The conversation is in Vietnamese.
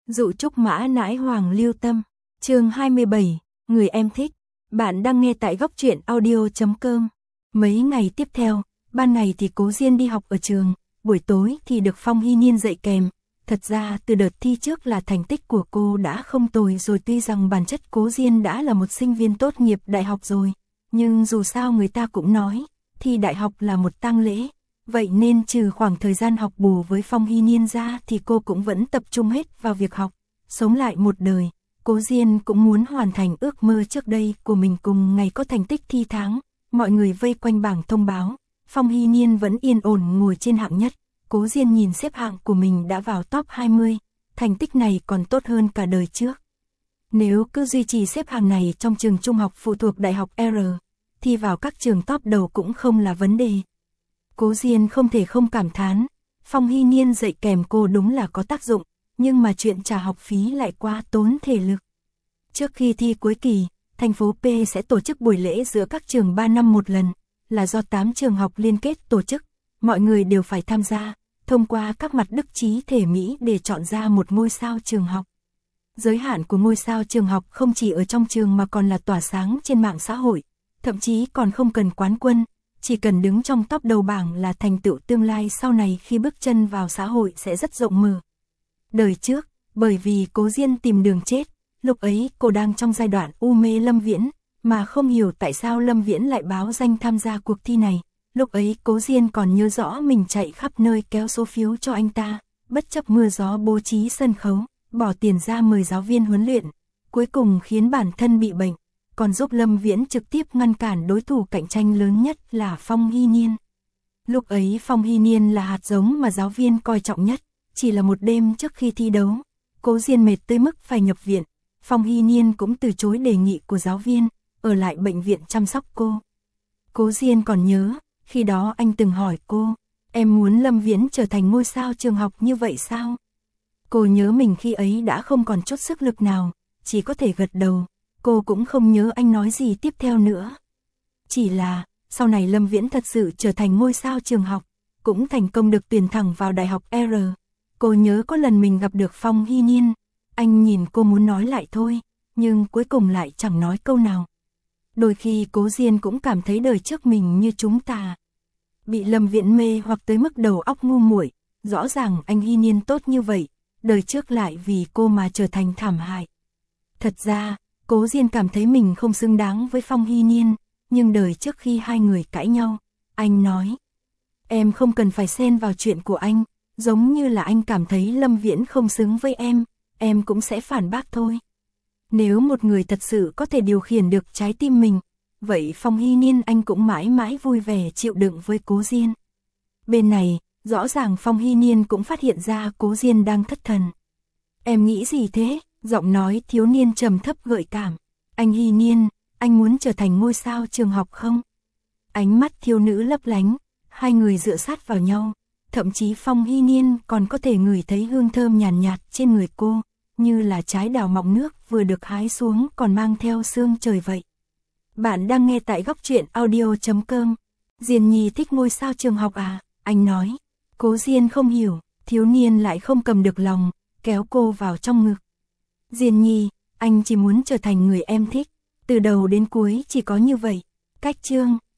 Dụ trúc mã nãi hoàng lưu tâm. Chương 27, người em thích. Bạn đang nghe tại góc truyện audio.com. Mấy ngày tiếp theo, ban ngày thì Cố Diên đi học ở trường, buổi tối thì được Phong Hy Niên dạy kèm. Thật ra từ đợt thi trước là thành tích của cô đã không tồi rồi, tuy rằng bản chất Cố Diên đã là một sinh viên tốt nghiệp đại học rồi, nhưng dù sao người ta cũng nói, thi đại học là một tang lễ. Vậy nên trừ khoảng thời gian học bù với Phong Hy Niên ra thì cô cũng vẫn tập trung hết vào việc học, sống lại một đời. Cố Diên cũng muốn hoàn thành ước mơ trước đây của mình, cùng ngày có thành tích thi tháng, mọi người vây quanh bảng thông báo, Phong Hy Niên vẫn yên ổn ngồi trên hạng nhất. Cố Diên nhìn xếp hạng của mình đã vào top 20, thành tích này còn tốt hơn cả đời trước. Nếu cứ duy trì xếp hạng này trong trường trung học phụ thuộc đại học R, thì vào các trường top đầu cũng không là vấn đề. Cố Diên không thể không cảm thán, Phong Hy Niên dạy kèm cô đúng là có tác dụng, nhưng mà chuyện trả học phí lại quá tốn thể lực. Trước khi thi cuối kỳ, thành phố P sẽ tổ chức buổi lễ giữa các trường 3 năm một lần, là do 8 trường học liên kết tổ chức, mọi người đều phải tham gia, thông qua các mặt đức trí thể mỹ để chọn ra một ngôi sao trường học. Giới hạn của ngôi sao trường học không chỉ ở trong trường mà còn là tỏa sáng trên mạng xã hội, thậm chí còn không cần quán quân, chỉ cần đứng trong top đầu bảng là thành tựu tương lai sau này khi bước chân vào xã hội sẽ rất rộng mở. Đời trước, bởi vì Cố Diên tìm đường chết, lúc ấy cô đang trong giai đoạn u mê Lâm Viễn, mà không hiểu tại sao Lâm Viễn lại báo danh tham gia cuộc thi này. Lúc ấy Cố Diên còn nhớ rõ mình chạy khắp nơi kéo số phiếu cho anh ta, bất chấp mưa gió bố trí sân khấu, bỏ tiền ra mời giáo viên huấn luyện, cuối cùng khiến bản thân bị bệnh, còn giúp Lâm Viễn trực tiếp ngăn cản đối thủ cạnh tranh lớn nhất là Phong Hy Niên. Lúc ấy Phong Hy Niên là hạt giống mà giáo viên coi trọng nhất, chỉ là một đêm trước khi thi đấu, Cố Diên mệt tới mức phải nhập viện, Phong Hy Niên cũng từ chối đề nghị của giáo viên, ở lại bệnh viện chăm sóc cô. Cố Diên còn nhớ, khi đó anh từng hỏi cô, em muốn Lâm Viễn trở thành ngôi sao trường học như vậy sao? Cô nhớ mình khi ấy đã không còn chút sức lực nào, chỉ có thể gật đầu, cô cũng không nhớ anh nói gì tiếp theo nữa. Chỉ là, sau này Lâm Viễn thật sự trở thành ngôi sao trường học, cũng thành công được tuyển thẳng vào đại học R. Cô nhớ có lần mình gặp được Phong Hy Niên, anh nhìn cô muốn nói lại thôi, nhưng cuối cùng lại chẳng nói câu nào. Đôi khi Cố Diên cũng cảm thấy đời trước mình như chúng ta bị Lâm Viễn mê hoặc tới mức đầu óc ngu muội. Rõ ràng anh Hy Niên tốt như vậy, đời trước lại vì cô mà trở thành thảm hại. Thật ra, Cố Diên cảm thấy mình không xứng đáng với Phong Hy Niên, nhưng đời trước khi hai người cãi nhau, anh nói, em không cần phải xen vào chuyện của anh, giống như là anh cảm thấy Lâm Viễn không xứng với em cũng sẽ phản bác thôi. Nếu một người thật sự có thể điều khiển được trái tim mình, vậy Phong Hy Niên anh cũng mãi mãi vui vẻ chịu đựng với Cố Diên. Bên này, rõ ràng Phong Hy Niên cũng phát hiện ra Cố Diên đang thất thần. Em nghĩ gì thế? Giọng nói thiếu niên trầm thấp gợi cảm. Anh Hy Niên, anh muốn trở thành ngôi sao trường học không? Ánh mắt thiếu nữ lấp lánh, hai người dựa sát vào nhau. Thậm chí Phong Hy Niên còn có thể ngửi thấy hương thơm nhàn nhạt trên người cô, như là trái đào mọng nước vừa được hái xuống còn mang theo sương trời vậy. Bạn đang nghe tại góc truyện audio.com. Diên Nhi thích ngôi sao trường học à? Anh nói. Cố Diên không hiểu, thiếu niên lại không cầm được lòng, kéo cô vào trong ngực. Diên Nhi, anh chỉ muốn trở thành người em thích, từ đầu đến cuối chỉ có như vậy. Cách chương